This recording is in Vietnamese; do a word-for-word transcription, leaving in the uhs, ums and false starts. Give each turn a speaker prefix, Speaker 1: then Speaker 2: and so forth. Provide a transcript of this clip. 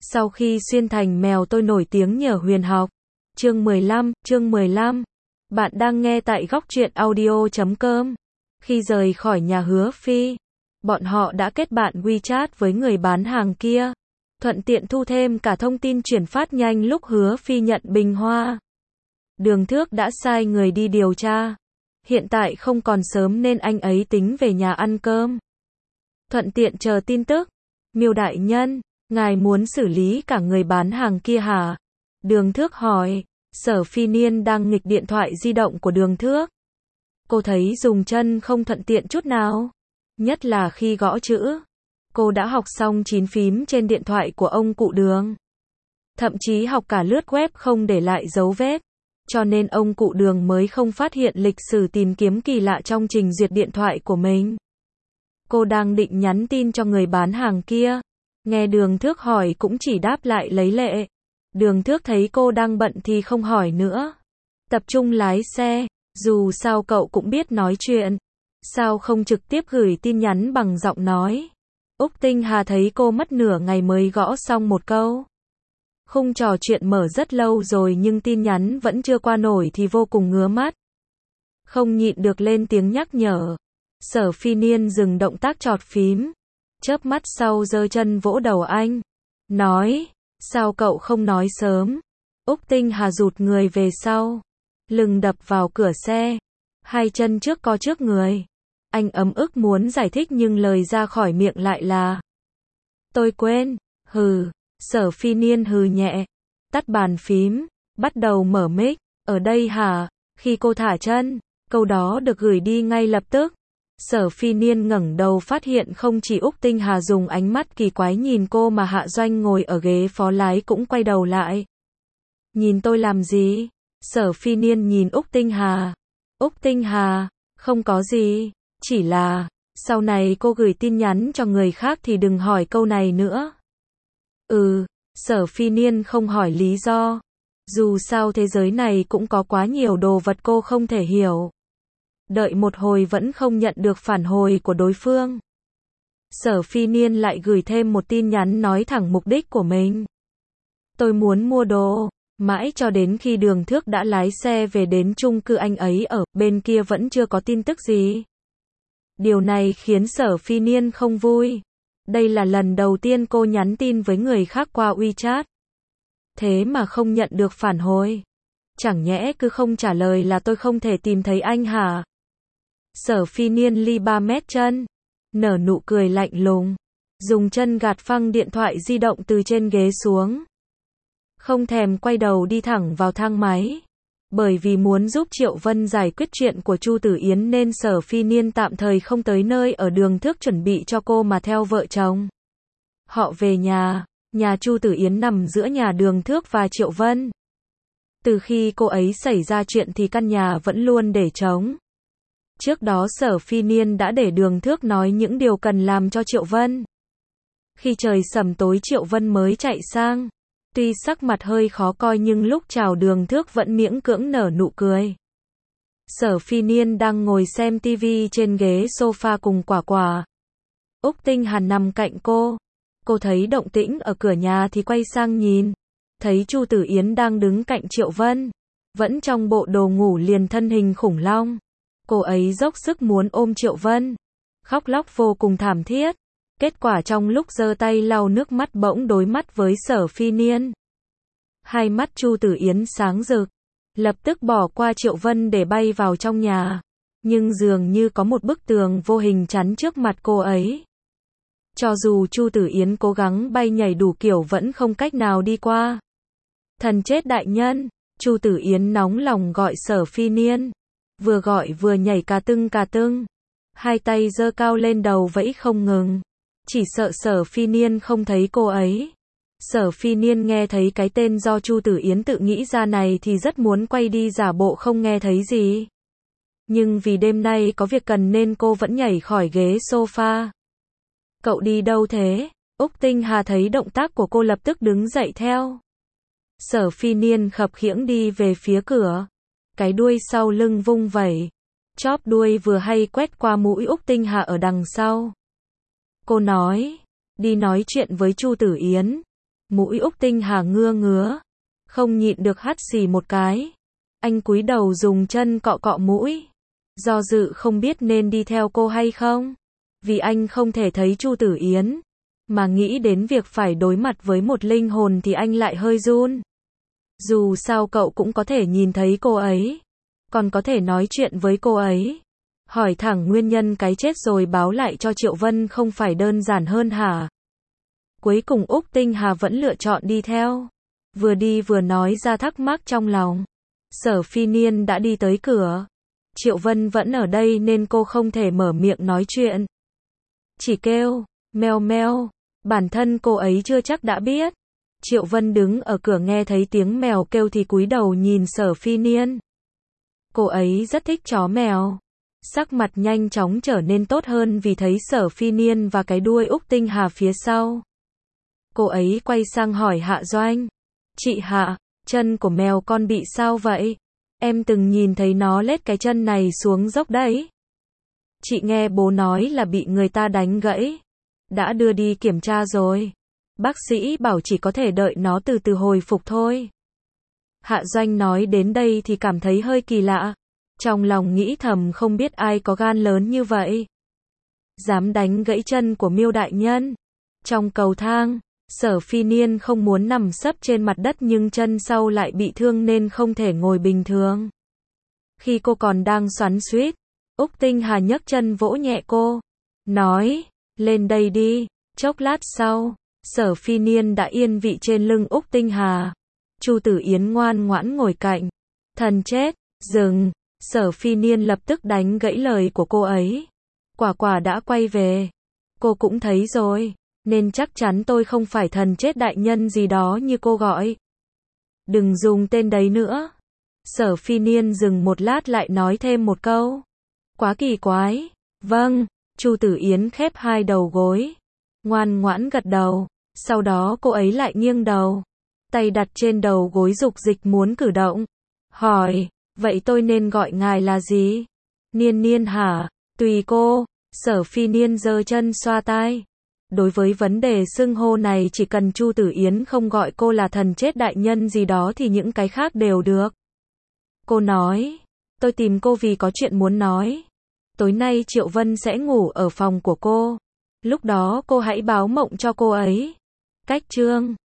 Speaker 1: Sau khi xuyên thành mèo tôi nổi tiếng nhờ huyền học. Chương mười lăm, chương mười lăm. Bạn đang nghe tại góc truyện audio chấm com. Khi rời khỏi nhà Hứa Phi, bọn họ đã kết bạn WeChat với người bán hàng kia, thuận tiện thu thêm cả thông tin chuyển phát nhanh lúc Hứa Phi nhận bình hoa. Đường Thước đã sai người đi điều tra. Hiện tại không còn sớm nên anh ấy tính về nhà ăn cơm. Thuận tiện chờ tin tức. Miêu đại nhân, ngài muốn xử lý cả người bán hàng kia hả? Đường Thước hỏi. Sở Phi Niên đang nghịch điện thoại di động của Đường Thước. Cô thấy dùng chân không thuận tiện chút nào. Nhất là khi gõ chữ. Cô đã học xong chín phím trên điện thoại của ông cụ Đường. Thậm chí học cả lướt web không để lại dấu vết. Cho nên ông cụ Đường mới không phát hiện lịch sử tìm kiếm kỳ lạ trong trình duyệt điện thoại của mình. Cô đang định nhắn tin cho người bán hàng kia. Nghe Đường Thước hỏi cũng chỉ đáp lại lấy lệ. Đường Thước thấy cô đang bận thì không hỏi nữa. Tập trung lái xe, dù sao cậu cũng biết nói chuyện. Sao không trực tiếp gửi tin nhắn bằng giọng nói? Úc Tinh Hà thấy cô mất nửa ngày mới gõ xong một câu. Khung trò chuyện mở rất lâu rồi nhưng tin nhắn vẫn chưa qua nổi thì vô cùng ngứa mắt. Không nhịn được lên tiếng nhắc nhở. Sở Phi Niên dừng động tác chọt phím. Chớp mắt sau giơ chân vỗ đầu anh. Nói, sao cậu không nói sớm? Úc Tinh Hà rụt người về sau. Lưng đập vào cửa xe. Hai chân trước co trước người. Anh ấm ức muốn giải thích nhưng lời ra khỏi miệng lại là. Tôi quên, hừ. Sở Phi Niên hừ nhẹ. Tắt bàn phím. Bắt đầu mở mic. Ở đây hả? Khi cô thả chân, câu đó được gửi đi ngay lập tức. Sở Phi Niên ngẩng đầu phát hiện không chỉ Úc Tinh Hà dùng ánh mắt kỳ quái nhìn cô mà Hạ Doanh ngồi ở ghế phó lái cũng quay đầu lại. Nhìn tôi làm gì? Sở Phi Niên nhìn Úc Tinh Hà. Úc Tinh Hà, không có gì, chỉ là, sau này cô gửi tin nhắn cho người khác thì đừng hỏi câu này nữa. Ừ, Sở Phi Niên không hỏi lý do. Dù sao thế giới này cũng có quá nhiều đồ vật cô không thể hiểu. Đợi một hồi vẫn không nhận được phản hồi của đối phương. Sở Phi Niên lại gửi thêm một tin nhắn nói thẳng mục đích của mình. Tôi muốn mua đồ. Mãi cho đến khi Đường Thước đã lái xe về đến chung cư anh ấy ở, bên kia vẫn chưa có tin tức gì. Điều này khiến Sở Phi Niên không vui. Đây là lần đầu tiên cô nhắn tin với người khác qua WeChat. Thế mà không nhận được phản hồi. Chẳng nhẽ cứ không trả lời là tôi không thể tìm thấy anh hả? Sở Phi Niên ly ba mét chân. Nở nụ cười lạnh lùng. Dùng chân gạt phăng điện thoại di động từ trên ghế xuống. Không thèm quay đầu đi thẳng vào thang máy. Bởi vì muốn giúp Triệu Vân giải quyết chuyện của Chu Tử Yến nên Sở Phi Niên tạm thời không tới nơi ở Đường Thước chuẩn bị cho cô mà theo vợ chồng. Họ về nhà. Nhà Chu Tử Yến nằm giữa nhà Đường Thước và Triệu Vân. Từ khi cô ấy xảy ra chuyện thì căn nhà vẫn luôn để trống. Trước đó Sở Phi Niên đã để Đường Thước nói những điều cần làm cho Triệu Vân. Khi trời sầm tối Triệu Vân mới chạy sang. Tuy sắc mặt hơi khó coi nhưng lúc chào Đường Thước vẫn miễn cưỡng nở nụ cười. Sở Phi Niên đang ngồi xem tivi trên ghế sofa cùng Quả Quả. Úc Tinh Hà nằm cạnh cô. Cô thấy động tĩnh ở cửa nhà thì quay sang nhìn. Thấy Chu Tử Yến đang đứng cạnh Triệu Vân. Vẫn trong bộ đồ ngủ liền thân hình khủng long. Cô ấy dốc sức muốn ôm Triệu Vân. Khóc lóc vô cùng thảm thiết. Kết quả trong lúc giơ tay lau nước mắt bỗng đối mắt với Sở Phi Niên. Hai mắt Chu Tử Yến sáng rực. Lập tức bỏ qua Triệu Vân để bay vào trong nhà. Nhưng dường như có một bức tường vô hình chắn trước mặt cô ấy. Cho dù Chu Tử Yến cố gắng bay nhảy đủ kiểu vẫn không cách nào đi qua. Thần chết đại nhân. Chu Tử Yến nóng lòng gọi Sở Phi Niên. Vừa gọi vừa nhảy cà tưng cà tưng. Hai tay giơ cao lên đầu vẫy không ngừng. Chỉ sợ Sở Phi Niên không thấy cô ấy. Sở Phi Niên nghe thấy cái tên do Chu Tử Yến tự nghĩ ra này thì rất muốn quay đi giả bộ không nghe thấy gì. Nhưng vì đêm nay có việc cần nên cô vẫn nhảy khỏi ghế sofa. Cậu đi đâu thế? Úc Tinh Hà thấy động tác của cô lập tức đứng dậy theo. Sở Phi Niên khập khiễng đi về phía cửa. Cái đuôi sau lưng vung vẩy. Chóp đuôi vừa hay quét qua mũi Úc Tinh Hà ở đằng sau. Cô nói, đi nói chuyện với Chu Tử Yến. Mũi Úc Tinh Hà ngưa ngứa, không nhịn được hắt xì một cái. Anh cúi đầu dùng chân cọ cọ mũi, do dự không biết nên đi theo cô hay không. Vì anh không thể thấy Chu Tử Yến, mà nghĩ đến việc phải đối mặt với một linh hồn thì anh lại hơi run. Dù sao cậu cũng có thể nhìn thấy cô ấy, còn có thể nói chuyện với cô ấy. Hỏi thẳng nguyên nhân cái chết rồi báo lại cho Triệu Vân không phải đơn giản hơn hả? Cuối cùng Úc Tinh Hà vẫn lựa chọn đi theo. Vừa đi vừa nói ra thắc mắc trong lòng. Sở Phi Niên đã đi tới cửa. Triệu Vân vẫn ở đây nên cô không thể mở miệng nói chuyện. Chỉ kêu, meo meo, bản thân cô ấy chưa chắc đã biết. Triệu Vân đứng ở cửa nghe thấy tiếng mèo kêu thì cúi đầu nhìn Sở Phi Niên. Cô ấy rất thích chó mèo. Sắc mặt nhanh chóng trở nên tốt hơn vì thấy Sở Phi Niên và cái đuôi Úc Tinh Hà phía sau. Cô ấy quay sang hỏi Hạ Doanh. Chị Hạ, chân của mèo con bị sao vậy? Em từng nhìn thấy nó lết cái chân này xuống dốc đấy. Chị nghe bố nói là bị người ta đánh gãy. Đã đưa đi kiểm tra rồi. Bác sĩ bảo chỉ có thể đợi nó từ từ hồi phục thôi. Hạ Doanh nói đến đây thì cảm thấy hơi kỳ lạ. Trong lòng nghĩ thầm không biết ai có gan lớn như vậy. Dám đánh gãy chân của Miêu đại nhân. Trong cầu thang, Sở Phi Niên không muốn nằm sấp trên mặt đất nhưng chân sau lại bị thương nên không thể ngồi bình thường. Khi cô còn đang xoắn xuýt, Úc Tinh Hà nhấc chân vỗ nhẹ cô. Nói, lên đây đi. Chốc lát sau, Sở Phi Niên đã yên vị trên lưng Úc Tinh Hà. Chu Tử Yến ngoan ngoãn ngồi cạnh. Thần chết, dừng. Sở Phi Niên lập tức đánh gãy lời của cô ấy. Quả quả đã quay về. Cô cũng thấy rồi, nên chắc chắn tôi không phải thần chết đại nhân gì đó như cô gọi. Đừng dùng tên đấy nữa. Sở Phi Niên dừng một lát lại nói thêm một câu. Quá kỳ quái. Vâng. Chu Tử Yến khép hai đầu gối, ngoan ngoãn gật đầu. Sau đó cô ấy lại nghiêng đầu, tay đặt trên đầu gối dục dịch muốn cử động. Hỏi, vậy tôi nên gọi ngài là gì? Niên Niên hả? Tùy cô. Sở Phi Niên giơ chân xoa tai. Đối với vấn đề xưng hô này chỉ cần Chu Tử Yến không gọi cô là thần chết đại nhân gì đó thì những cái khác đều được. Cô nói, tôi tìm cô vì có chuyện muốn nói. Tối nay Triệu Vân sẽ ngủ ở phòng của cô. Lúc đó cô hãy báo mộng cho cô ấy. Cách chương